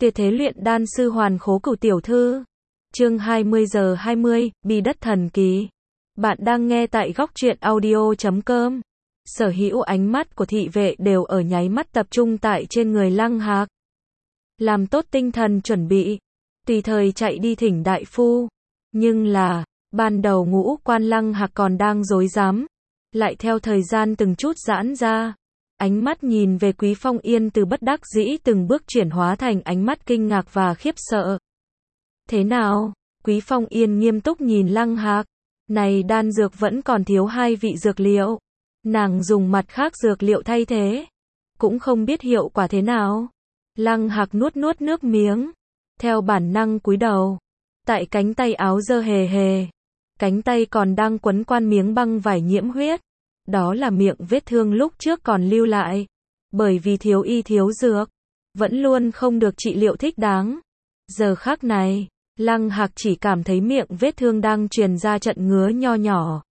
Tuyệt thế luyện đan sư Hoàn Khố Cửu tiểu thư. Chương 20:20, Bi đất thần kỳ. Bạn đang nghe tại góc truyện audio.com. Sở hữu ánh mắt của thị vệ đều ở nháy mắt tập trung tại trên người Lăng Hạc. Làm tốt tinh thần chuẩn bị, tùy thời chạy đi thỉnh đại phu. Nhưng là, ban đầu ngũ quan Lăng Hạc còn đang rối rắm, lại theo thời gian từng chút giãn ra. Ánh mắt nhìn về Quý Phong Yên từ bất đắc dĩ từng bước chuyển hóa thành ánh mắt kinh ngạc và khiếp sợ. Thế nào? Quý Phong Yên nghiêm túc nhìn Lăng Hạc. Này đan dược vẫn còn thiếu 2 vị dược liệu. Nàng dùng mặt khác dược liệu thay thế. Cũng không biết hiệu quả thế nào. Lăng Hạc nuốt nước miếng. Theo bản năng cúi đầu. Tại cánh tay áo dơ hề hề. Cánh tay còn đang quấn quan miếng băng vải nhiễm huyết. Đó là miệng vết thương lúc trước còn lưu lại. Bởi vì thiếu y thiếu dược. Vẫn luôn không được trị liệu thích đáng. Giờ khắc này, Lăng Hạc chỉ cảm thấy miệng vết thương đang truyền ra trận ngứa nho nhỏ.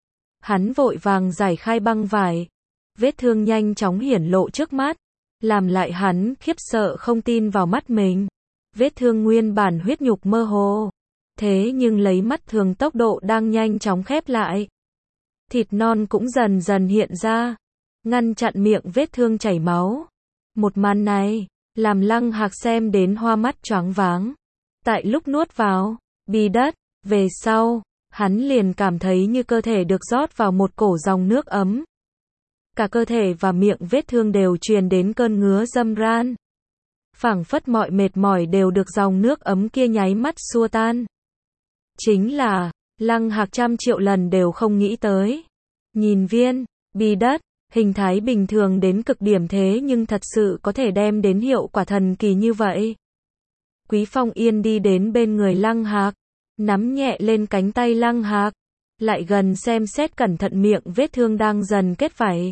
Hắn vội vàng giải khai băng vải. Vết thương nhanh chóng hiển lộ trước mắt. Làm lại hắn khiếp sợ không tin vào mắt mình. Vết thương nguyên bản huyết nhục mơ hồ. Thế nhưng lấy mắt thường tốc độ đang nhanh chóng khép lại. Thịt non cũng dần dần hiện ra, ngăn chặn miệng vết thương chảy máu. Một màn này, làm Lăng Hạc xem đến hoa mắt choáng váng. Tại lúc nuốt vào, bi đất, về sau, hắn liền cảm thấy như cơ thể được rót vào một cổ dòng nước ấm. Cả cơ thể và miệng vết thương đều truyền đến cơn ngứa râm ran. Phảng phất mọi mệt mỏi đều được dòng nước ấm kia nháy mắt xua tan. Chính là, Lăng Hạc trăm triệu lần đều không nghĩ tới. Nhìn viên, bi đất, hình thái bình thường đến cực điểm thế nhưng thật sự có thể đem đến hiệu quả thần kỳ như vậy. Quý Phong Yên đi đến bên người Lăng Hạc, nắm nhẹ lên cánh tay Lăng Hạc, lại gần xem xét cẩn thận miệng vết thương đang dần kết vảy.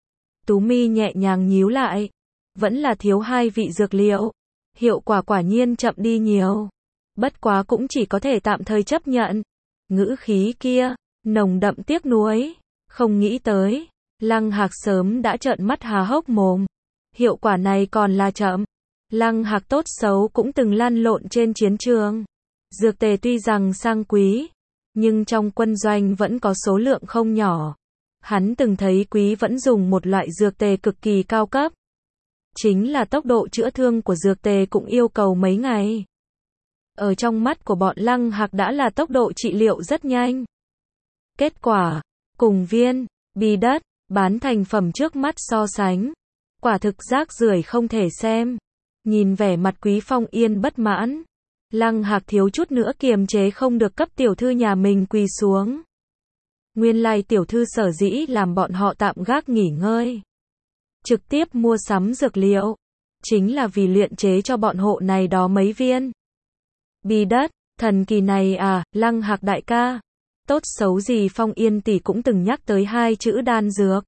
Tú mi nhẹ nhàng nhíu lại, vẫn là thiếu 2 vị dược liệu, hiệu quả quả nhiên chậm đi nhiều. Bất quá cũng chỉ có thể tạm thời chấp nhận. Ngữ khí kia, nồng đậm tiếc nuối, không nghĩ tới, Lăng Hạc sớm đã trợn mắt há hốc mồm. Hiệu quả này còn là chậm. Lăng Hạc tốt xấu cũng từng lăn lộn trên chiến trường. Dược tề tuy rằng sang quý, nhưng trong quân doanh vẫn có số lượng không nhỏ. Hắn từng thấy Quý vẫn dùng một loại dược tề cực kỳ cao cấp. Chính là tốc độ chữa thương của dược tề cũng yêu cầu mấy ngày. Ở trong mắt của bọn Lăng Hạc đã là tốc độ trị liệu rất nhanh. Kết quả, cùng viên, bi đất, bán thành phẩm trước mắt so sánh. Quả thực rác rưởi không thể xem. Nhìn vẻ mặt Quý Phong Yên bất mãn. Lăng Hạc thiếu chút nữa kiềm chế không được cấp tiểu thư nhà mình quỳ xuống. Nguyên lai tiểu thư sở dĩ làm bọn họ tạm gác nghỉ ngơi. Trực tiếp mua sắm dược liệu. Chính là vì luyện chế cho bọn hộ này đó mấy viên. Bi đất, thần kỳ này à, Lăng Hạc đại ca. Tốt xấu gì Phong Yên tỷ cũng từng nhắc tới 2 chữ đan dược.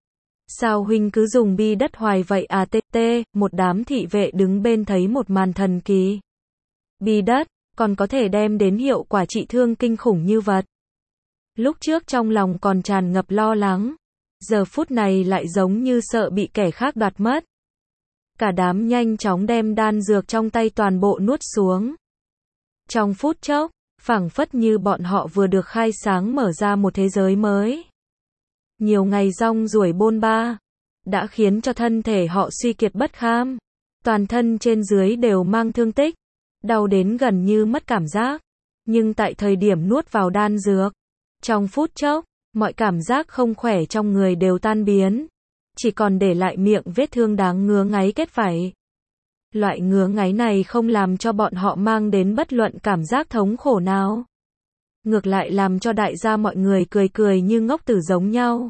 Sao huynh cứ dùng bi đất hoài vậy à một đám thị vệ đứng bên thấy một màn thần kỳ. Bi đất, còn có thể đem đến hiệu quả trị thương kinh khủng như vật. Lúc trước trong lòng còn tràn ngập lo lắng. Giờ phút này lại giống như sợ bị kẻ khác đoạt mất. Cả đám nhanh chóng đem đan dược trong tay toàn bộ nuốt xuống. Trong phút chốc, phảng phất như bọn họ vừa được khai sáng mở ra một thế giới mới. Nhiều ngày rong ruổi bôn ba, đã khiến cho thân thể họ suy kiệt bất kham. Toàn thân trên dưới đều mang thương tích, đau đến gần như mất cảm giác. Nhưng tại thời điểm nuốt vào đan dược, trong phút chốc, mọi cảm giác không khỏe trong người đều tan biến. Chỉ còn để lại miệng vết thương đáng ngứa ngáy kết vảy. Loại ngứa ngáy này không làm cho bọn họ mang đến bất luận cảm giác thống khổ nào. Ngược lại làm cho đại gia mọi người cười như ngốc tử giống nhau.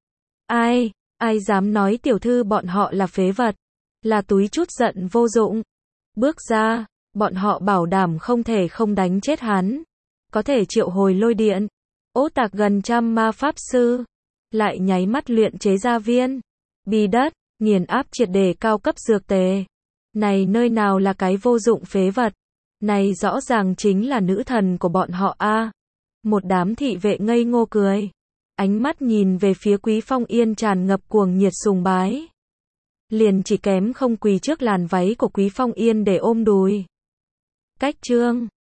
Ai dám nói tiểu thư bọn họ là phế vật, là túi chút giận vô dụng. Bước ra, bọn họ bảo đảm không thể không đánh chết hắn. Có thể triệu hồi lôi điện, ố tạc gần 100 ma pháp sư. Lại nháy mắt luyện chế ra viên, bi đất, nghiền áp triệt để cao cấp dược tề. Này nơi nào là cái vô dụng phế vật. Này rõ ràng chính là nữ thần của bọn họ a. Một đám thị vệ ngây ngô cười. Ánh mắt nhìn về phía Quý Phong Yên tràn ngập cuồng nhiệt sùng bái. liền chỉ kém không quỳ trước làn váy của Quý Phong Yên để ôm đùi. Cách chương